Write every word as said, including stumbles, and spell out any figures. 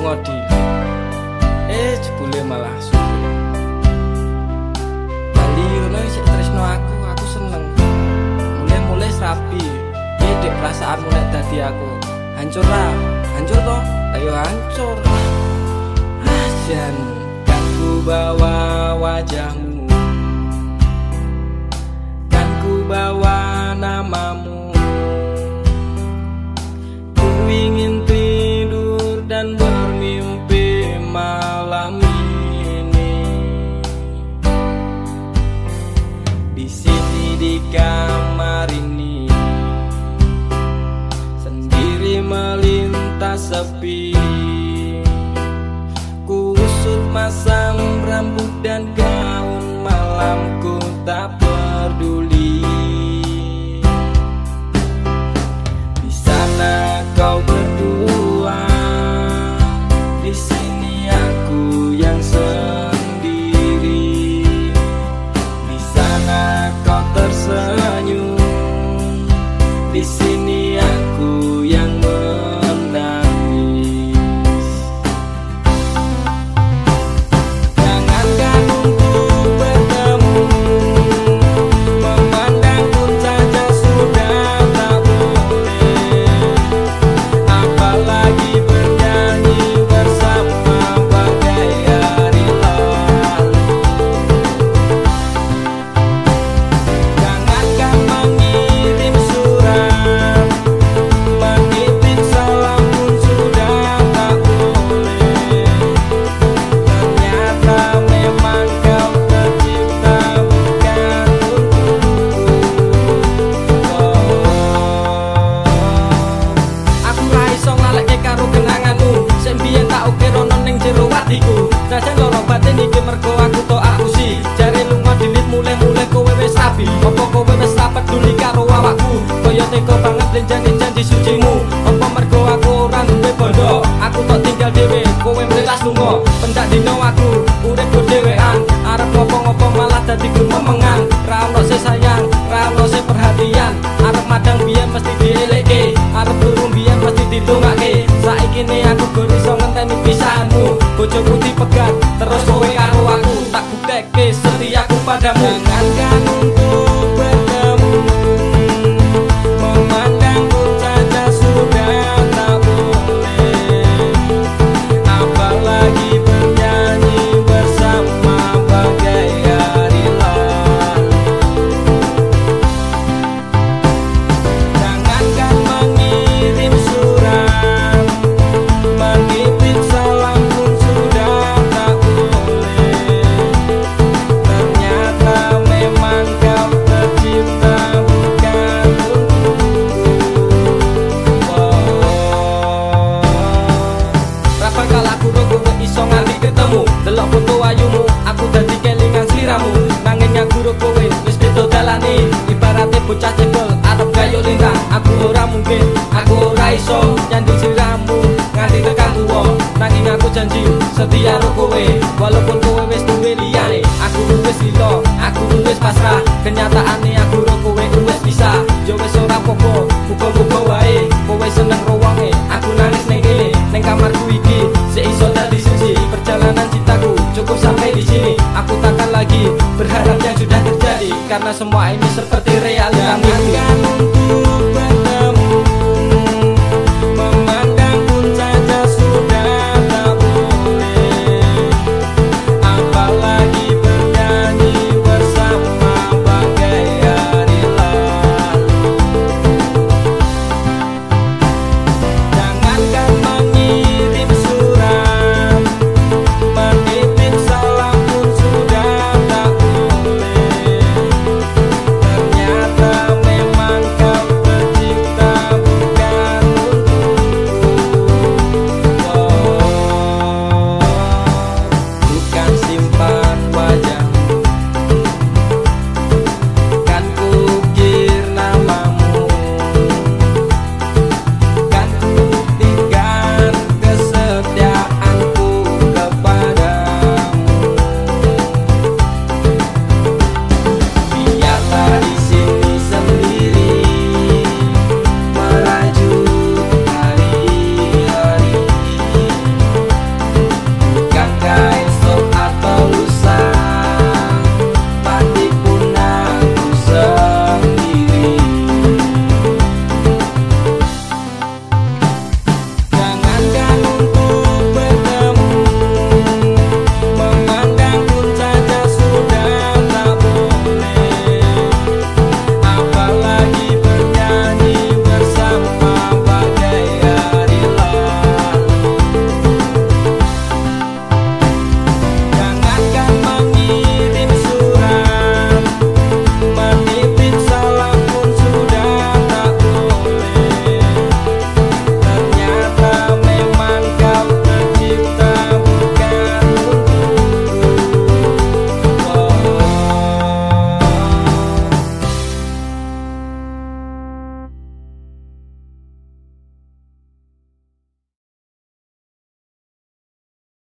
lunga dhewe. Eh jebule malah suwe. Bali ngono sik tresno aku, aku seneng. Mulai-mulai rapi. Dek perasaanmu nek dadi aku. Hancur lah, hancur toh. Ayo hancur. Ajan kan ku bawa wajahmu, kan ku bawa namamu. Ku ingin tidur dan bermimpi malam ini. Di sini di kamar ini sendiri melintas sepi. Ku usut masam rambut dan gaun malamku tak peduli. Di sana kau berdua, di sini aku yang sendiri. Di sana kau tersenyum, di sini aku yang menangis. Jangankan untuk bertemu, memandang pun saja sudah tak boleh. Apalagi bernyanyi bersama bagai hari lalu. Jangankan mengirim surat, menitip salam pun sudah tak boleh. Ternyata memang kau tercipta bukan untukku. Aku ra iso ngalekke karo kenanganmu, sing biyen tak ukir ono ning jero atiku. Jajan loro batin iki mergo aku tok aku sih. Jare lunga dilit mulai-mulai kowe wis rabi. Apa kowe wis ra peduli karo awakku? Kaya tega banget janji-janji sucimu. Apa mergo aku ora duwe bondo? Aku tok tinggal dhewe, kowe mlelas lunga. Pendak dino aku urip dhewean, arep ngopo-ngopo malah dadi gumemengan. Ra ono sing sayang, ra ono sing perhatian. Arep madang biyen mesti dielekke, arep turu biyen mesti ditungake. Saiki ne aku gur iso ngenteni pisahanmu. Bojoku dipegat, terus kowe karo aku tak buktekke setiaku padamu. Jangankan untuk bertemu, memandang pun saja sudah tak boleh. Apalagi bernyanyi bersama bagai hari lalu. Jangankan mengirim surat, menitip salam pun sudah tak boleh. Ternyata memang kau tercipta bukan untukku. Rapa kala aku rogo iso nganti ketemu, delok foto ayumu aku dadi kelingan sliramu. Nanging aku rogo wis beda dalane, ibarate bocah cendol arep gayo lintang. Aku ora mungkin, aku ora iso nyanding sliramu nganti tekan tuwa. Nanging aku janji setia karo kowe, walaupun kowe wis duwe liyane. Aku wis lilo, aku wis pasrah. Kenyataane aku karo kowe wis bisa. Yo wis ora apa-apa, muga-muga wae kowe seneng ruwange. Aku nangis ning kene, ning kamarku iki sik iso dadi suci. Perjalanan cintaku cukup sampai di sini. Aku takkan lagi berharap yang sudah terjadi, karena semua ini seperti realita. Jangankan untuk